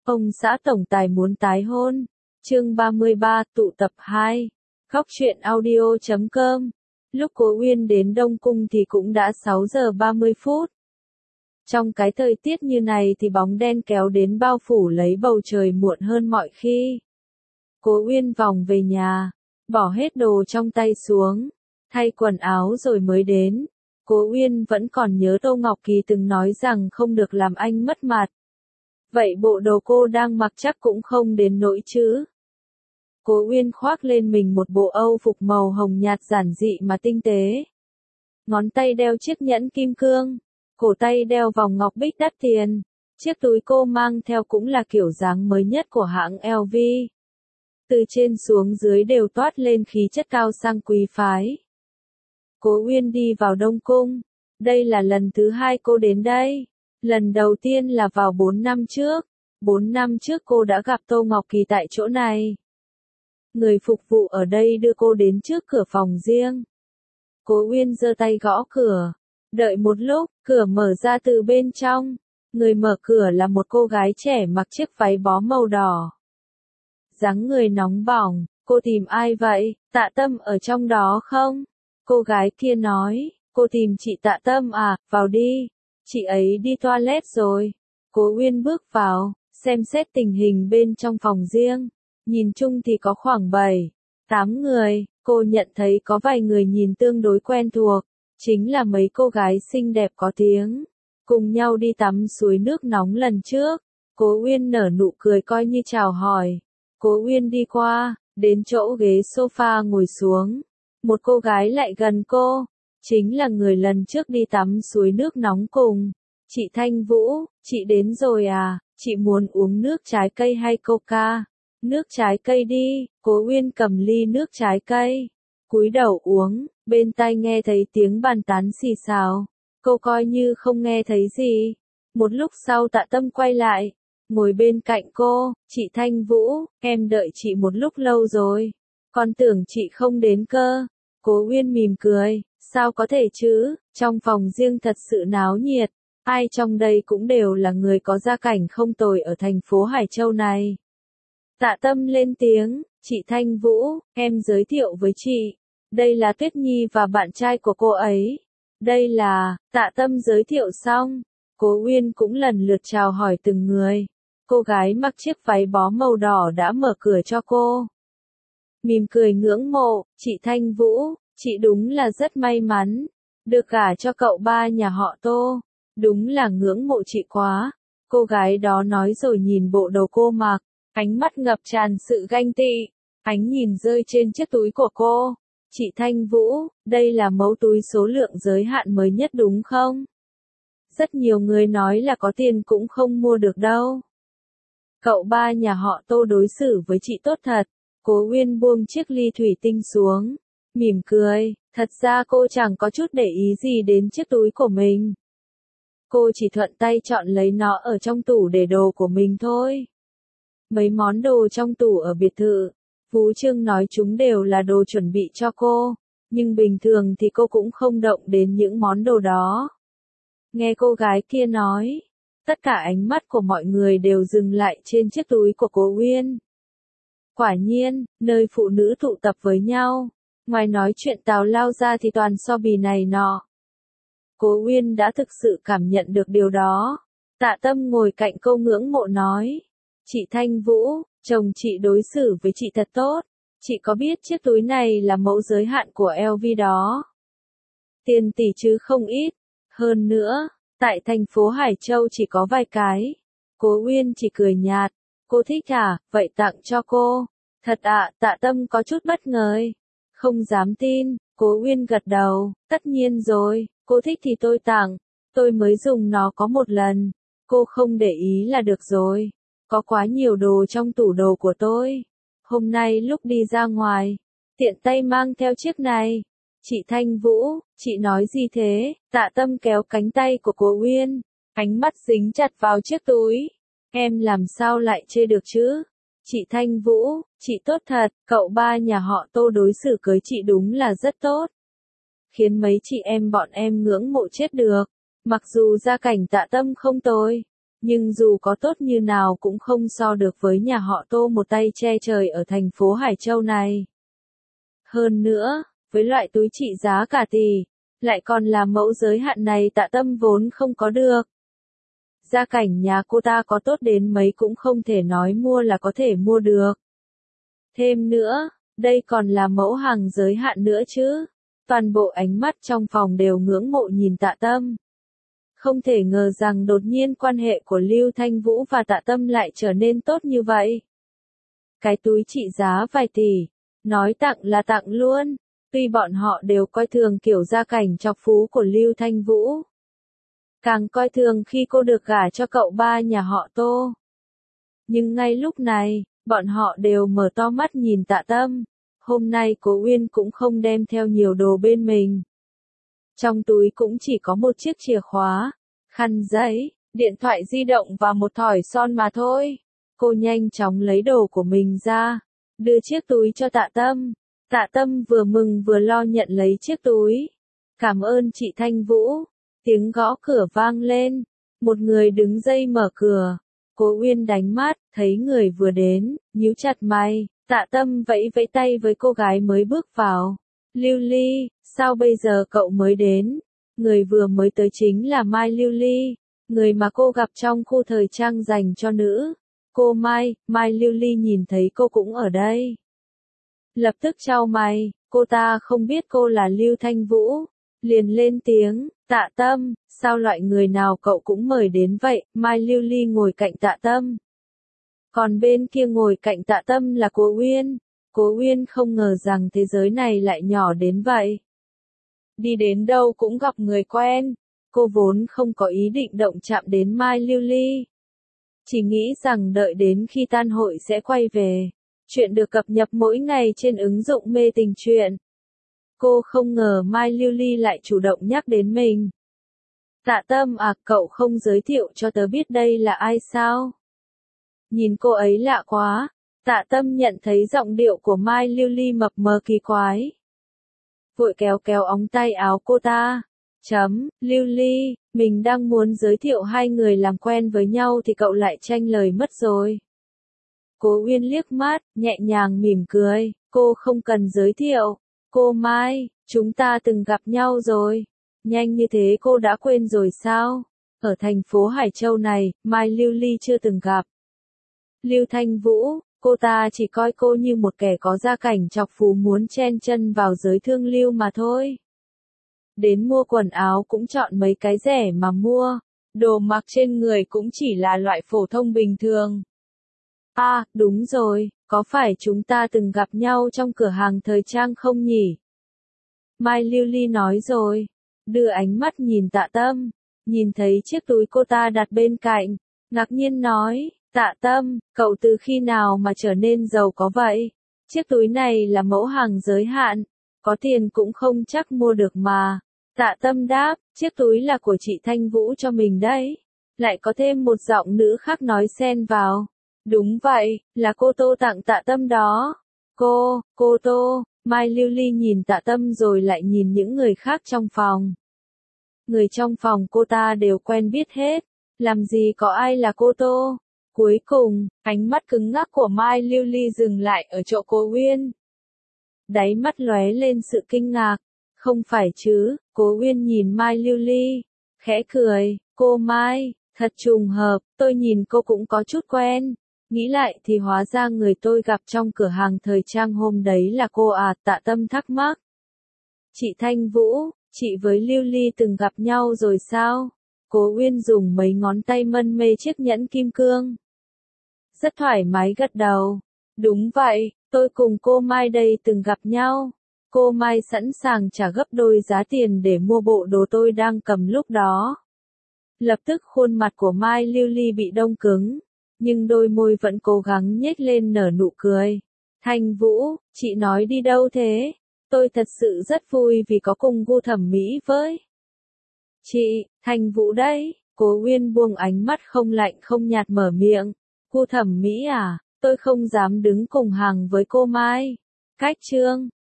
Ông xã tổng tài muốn tái hôn. Chương 33, tụ tập 2. Góc truyện audio.com. Lúc Cố Uyên đến Đông Cung thì cũng đã 6 giờ 30 phút. Trong cái thời tiết như này thì bóng đen kéo đến bao phủ lấy bầu trời muộn hơn mọi khi. Cố Uyên vòng về nhà, bỏ hết đồ trong tay xuống, thay quần áo rồi mới đến. Cố Uyên vẫn còn nhớ Tô Ngọc Kỳ từng nói rằng không được làm anh mất mặt. Vậy bộ đồ cô đang mặc chắc cũng không đến nỗi chứ. Cố Uyên khoác lên mình một bộ âu phục màu hồng nhạt giản dị mà tinh tế. Ngón tay đeo chiếc nhẫn kim cương, cổ tay đeo vòng ngọc bích đắt tiền. Chiếc túi cô mang theo cũng là kiểu dáng mới nhất của hãng LV. Từ trên xuống dưới đều toát lên khí chất cao sang quý phái. Cố Uyên đi vào Đông Cung. Đây là lần thứ 2 cô đến đây. Lần đầu tiên là vào 4 năm trước. 4 năm trước cô đã gặp Tô Ngọc Kỳ tại chỗ này. Người phục vụ ở đây đưa cô đến trước cửa phòng riêng. Cố Uyên giơ tay gõ cửa. Đợi một lúc, cửa mở ra từ bên trong. Người mở cửa là một cô gái trẻ mặc chiếc váy bó màu đỏ. Dáng người nóng bỏng, cô tìm ai vậy? Tạ Tâm ở trong đó không? Cô gái kia nói, cô tìm chị Tạ Tâm à, vào đi. Chị ấy đi toilet rồi. Cố Uyên bước vào, xem xét tình hình bên trong phòng riêng. Nhìn chung thì có khoảng 7, 8 người, cô nhận thấy có vài người nhìn tương đối quen thuộc. Chính là mấy cô gái xinh đẹp có tiếng. Cùng nhau đi tắm suối nước nóng lần trước. Cố Uyên nở nụ cười coi như chào hỏi. Cố Uyên đi qua, đến chỗ ghế sofa ngồi xuống. Một cô gái lại gần cô. Chính là người lần trước đi tắm suối nước nóng cùng. Chị Thanh Vũ, chị đến rồi à, chị muốn uống nước trái cây hay coca? Nước trái cây đi. Cố Uyên cầm ly nước trái cây. Cúi đầu uống, bên tai nghe thấy tiếng bàn tán xì xào. Cô coi như không nghe thấy gì. Một lúc sau Tạ Tâm quay lại, ngồi bên cạnh cô. Chị Thanh Vũ, em đợi chị một lúc lâu rồi. Con tưởng chị không đến cơ. Cố Uyên mỉm cười, sao có thể chứ, trong phòng riêng thật sự náo nhiệt. Ai trong đây cũng đều là người có gia cảnh không tồi ở thành phố Hải Châu này. Tạ Tâm lên tiếng, chị Thanh Vũ, em giới thiệu với chị. Đây là Tuyết Nhi và bạn trai của cô ấy. Đây là, Tạ Tâm giới thiệu xong. Cố Uyên cũng lần lượt chào hỏi từng người. Cô gái mặc chiếc váy bó màu đỏ đã mở cửa cho cô. Mỉm cười ngưỡng mộ, chị Thanh Vũ, chị đúng là rất may mắn. Được gả cho cậu ba nhà họ Tô. Đúng là ngưỡng mộ chị quá. Cô gái đó nói rồi nhìn bộ đồ cô mặc. Ánh mắt ngập tràn sự ganh tị. Ánh nhìn rơi trên chiếc túi của cô. Chị Thanh Vũ, đây là mẫu túi số lượng giới hạn mới nhất đúng không? Rất nhiều người nói là có tiền cũng không mua được đâu. Cậu ba nhà họ Tô đối xử với chị tốt thật. Cố Uyên buông chiếc ly thủy tinh xuống. Mỉm cười, thật ra cô chẳng có chút để ý gì đến chiếc túi của mình. Cô chỉ thuận tay chọn lấy nó ở trong tủ để đồ của mình thôi. Mấy món đồ trong tủ ở biệt thự, Phú Trương nói chúng đều là đồ chuẩn bị cho cô, nhưng bình thường thì cô cũng không động đến những món đồ đó. Nghe cô gái kia nói, tất cả ánh mắt của mọi người đều dừng lại trên chiếc túi của Cố Uyên. Quả nhiên, nơi phụ nữ tụ tập với nhau, ngoài nói chuyện tào lao ra thì toàn so bì này nọ. Cố Uyên đã thực sự cảm nhận được điều đó. Tạ Tâm ngồi cạnh cô ngưỡng mộ nói, chị Thanh Vũ, chồng chị đối xử với chị thật tốt. Chị có biết chiếc túi này là mẫu giới hạn của LV đó. Tiền tỷ chứ không ít. Hơn nữa, tại thành phố Hải Châu chỉ có vài cái. Cố Uyên chỉ cười nhạt. Cô thích à, vậy tặng cho cô. Thật ạ, Tạ Tâm có chút bất ngờ. Không dám tin, Cố Uyên gật đầu, tất nhiên rồi, cô thích thì tôi tặng. Tôi mới dùng nó có một lần. Cô không để ý là được rồi. Có quá nhiều đồ trong tủ đồ của tôi. Hôm nay lúc đi ra ngoài, tiện tay mang theo chiếc này. Chị Thanh Vũ, chị nói gì thế? Tạ Tâm kéo cánh tay của Cố Uyên, ánh mắt dính chặt vào chiếc túi. Em làm sao lại chê được chứ? Chị Thanh Vũ, chị tốt thật, cậu ba nhà họ Tô đối xử với chị đúng là rất tốt. Khiến mấy chị em bọn em ngưỡng mộ chết được. Mặc dù gia cảnh Tạ Tâm không tồi, Nhưng dù có tốt như nào cũng không so được với nhà họ Tô một tay che trời ở thành phố Hải Châu này. Hơn nữa, với loại túi trị giá cả tỷ, lại còn là mẫu giới hạn này Tạ Tâm vốn không có được. Gia cảnh nhà cô ta có tốt đến mấy cũng không thể nói mua là có thể mua được. Thêm nữa, đây còn là mẫu hàng giới hạn nữa chứ. Toàn bộ ánh mắt trong phòng đều ngưỡng mộ nhìn Tạ Tâm. Không thể ngờ rằng đột nhiên quan hệ của Lưu Thanh Vũ và Tạ Tâm lại trở nên tốt như vậy. Cái túi trị giá vài tỷ, nói tặng là tặng luôn, tuy bọn họ đều coi thường kiểu gia cảnh chọc phú của Lưu Thanh Vũ. Càng coi thường khi cô được gả cho cậu ba nhà họ Tô. Nhưng ngay lúc này, bọn họ đều mở to mắt nhìn Tạ Tâm. Hôm nay Cố Uyên cũng không đem theo nhiều đồ bên mình. Trong túi cũng chỉ có một chiếc chìa khóa, khăn giấy, điện thoại di động và một thỏi son mà thôi. Cô nhanh chóng lấy đồ của mình ra, đưa chiếc túi cho Tạ Tâm. Tạ Tâm vừa mừng vừa lo nhận lấy chiếc túi. Cảm ơn chị Thanh Vũ. Tiếng gõ cửa vang lên. Một người đứng dậy mở cửa. Cố Uyên đánh mắt, thấy người vừa đến, nhíu chặt mày. Tạ Tâm vẫy vẫy tay với cô gái mới bước vào. Lưu Ly, sao bây giờ cậu mới đến? Người vừa mới tới chính là Mai Lưu Ly, người mà cô gặp trong khu thời trang dành cho nữ. Cô Mai, Mai Lưu Ly nhìn thấy cô cũng ở đây. Lập tức chau mày, cô ta không biết cô là Lưu Thanh Vũ. Liền lên tiếng, Tạ Tâm, sao loại người nào cậu cũng mời đến vậy? Mai Lưu Ly ngồi cạnh Tạ Tâm. Còn bên kia ngồi cạnh Tạ Tâm là Cố Uyên. Cố Uyên không ngờ rằng thế giới này lại nhỏ đến vậy. Đi đến đâu cũng gặp người quen. Cô vốn không có ý định động chạm đến Mai Lưu Ly. Chỉ nghĩ rằng đợi đến khi tan hội sẽ quay về. Chuyện được cập nhật mỗi ngày trên ứng dụng Mê Tình Truyện. Cô không ngờ Mai Lưu Ly lại chủ động nhắc đến mình. Tạ Tâm à, cậu không giới thiệu cho tớ biết đây là ai sao? Nhìn cô ấy lạ quá. Tạ Tâm nhận thấy giọng điệu của Mai Lưu Ly mập mờ kỳ quái. Vội kéo kéo ống tay áo cô ta. Lưu Ly, mình đang muốn giới thiệu hai người làm quen với nhau thì cậu lại tranh lời mất rồi. Cố Uyên liếc mắt, nhẹ nhàng mỉm cười. Cô không cần giới thiệu. Cô Mai, chúng ta từng gặp nhau rồi. Nhanh như thế cô đã quên rồi sao? Ở thành phố Hải Châu này, Mai Lưu Ly chưa từng gặp. Lưu Thanh Vũ, cô ta chỉ coi cô như một kẻ có gia cảnh chọc phú muốn chen chân vào giới thương lưu mà thôi. Đến mua quần áo cũng chọn mấy cái rẻ mà mua, đồ mặc trên người cũng chỉ là loại phổ thông bình thường. À, đúng rồi, có phải chúng ta từng gặp nhau trong cửa hàng thời trang không nhỉ? Mai Lưu Ly nói rồi, đưa ánh mắt nhìn Tạ Tâm, nhìn thấy chiếc túi cô ta đặt bên cạnh, ngạc nhiên nói, Tạ Tâm, cậu từ khi nào mà trở nên giàu có vậy? Chiếc túi này là mẫu hàng giới hạn, có tiền cũng không chắc mua được mà. Tạ Tâm đáp, chiếc túi là của chị Thanh Vũ cho mình đấy. Lại có thêm một giọng nữ khác nói xen vào. Đúng vậy, là cô Tô tặng Tạ Tâm đó. Cô Tô. Mai Lưu Ly nhìn Tạ Tâm rồi lại nhìn những người khác trong phòng. Người trong phòng cô ta đều quen biết hết. Làm gì có ai là cô Tô. Cuối cùng, ánh mắt cứng ngắc của Mai Lưu Ly dừng lại ở chỗ Cố Uyên. Đáy mắt lóe lên sự kinh ngạc. Không phải chứ, Cố Uyên nhìn Mai Lưu Ly. Khẽ cười, cô Mai, thật trùng hợp, tôi nhìn cô cũng có chút quen. Nghĩ lại thì hóa ra người tôi gặp trong cửa hàng thời trang hôm đấy là cô à, Tạ Tâm thắc mắc. Chị Thanh Vũ, chị với Lưu Ly từng gặp nhau rồi sao? Cố Uyên dùng mấy ngón tay mân mê chiếc nhẫn kim cương. Rất thoải mái gật đầu. Đúng vậy, tôi cùng cô Mai đây từng gặp nhau. Cô Mai sẵn sàng trả gấp đôi giá tiền để mua bộ đồ tôi đang cầm lúc đó. Lập tức khuôn mặt của Mai Lưu Ly bị đông cứng. Nhưng đôi môi vẫn cố gắng nhếch lên nở nụ cười. Thanh Vũ, chị nói đi đâu thế? Tôi thật sự rất vui vì có cùng gu thẩm mỹ với chị. Thanh Vũ đấy. Cố Uyên buông ánh mắt không lạnh không nhạt mở miệng. Gu thẩm mỹ à? Tôi không dám đứng cùng hàng với cô Mai. Cách chương